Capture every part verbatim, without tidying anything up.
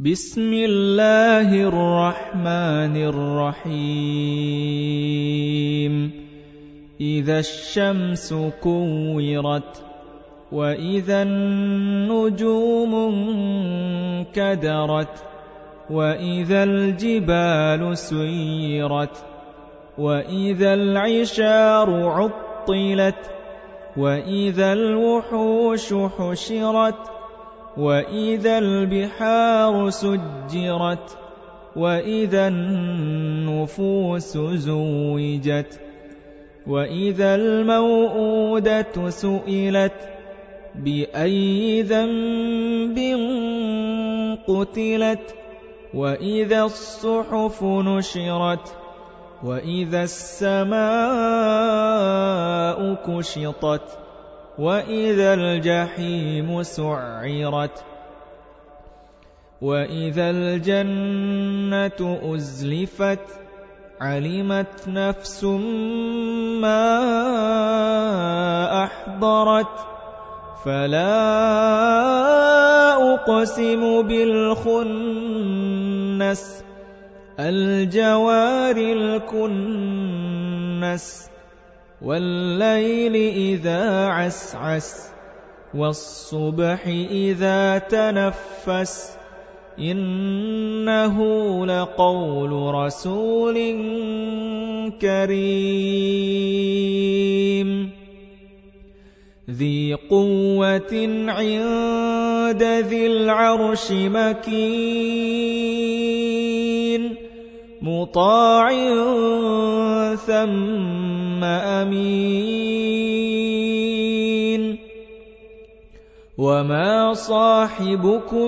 بسم الله الرحمن الرحيم إذا الشمس كورت وإذا النجوم انكدرت وإذا الجبال سيرت وإذا العشار عطلت وإذا الوحوش حشرت وإذا البحار سجرت وإذا النفوس زوجت وإذا الموءودة سئلت بأي ذنب قتلت وإذا الصحف نشرت وإذا السماء كشطت وإذا الجحيم سعرت وإذا الجنة أزلفت علمت نفس ما أحضرت فلا أقسم بالخنس الجوار الكنس والليل إذا عسعس والصبح إذا تنفس إنه لقول رسول كريم ذي قوة عند ذي العرش مكين مطاع ثم أمين وما صاحبكم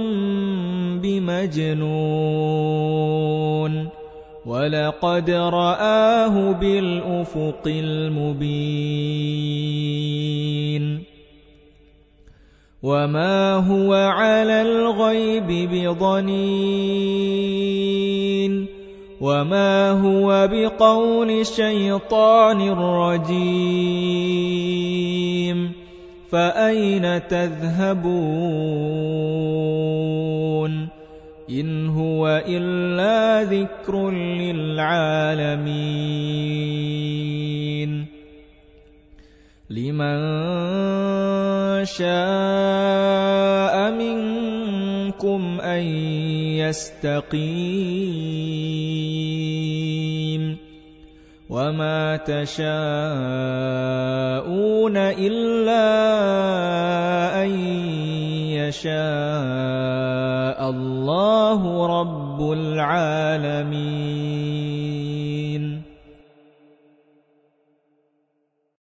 بمجنون ولقد رآه بالأفق المبين وما هو على الغيب بضنين وما هو بقول شيطان رجيم فأين تذهبون إن هو إلا ذكر للعالمين لمن شاء منكم أن يستقيم وما تشاءون إلا أن يشاء الله رب العالمين.